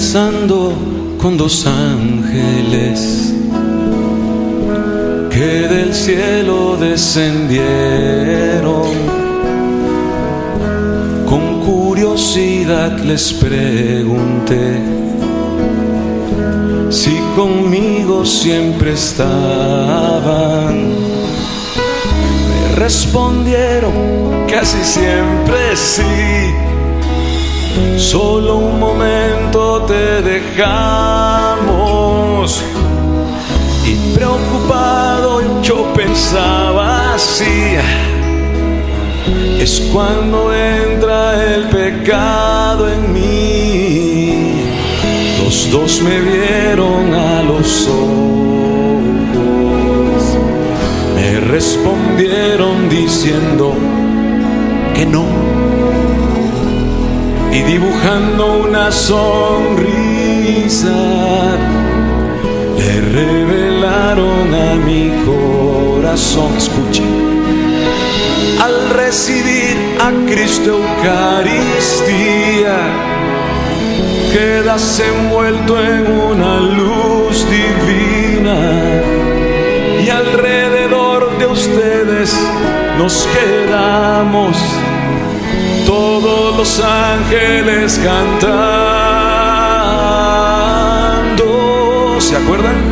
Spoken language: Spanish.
conversando con dos ángeles que del cielo descendieron. Con curiosidad les pregunté si conmigo siempre estaban. Me respondieron casi siempre sí. Solo un momento te dejamos. Y preocupado yo pensaba así: es cuando entra el pecado en mí. Los dos me vieron a los ojos, me respondieron diciendo que no, y dibujando una sonrisa le revelaron a mi corazón. Escuche: al recibir a Cristo Eucaristía, quedas envuelto en una luz divina, y alrededor de ustedes nos quedamos todos los ángeles cantando. ¿Se acuerdan?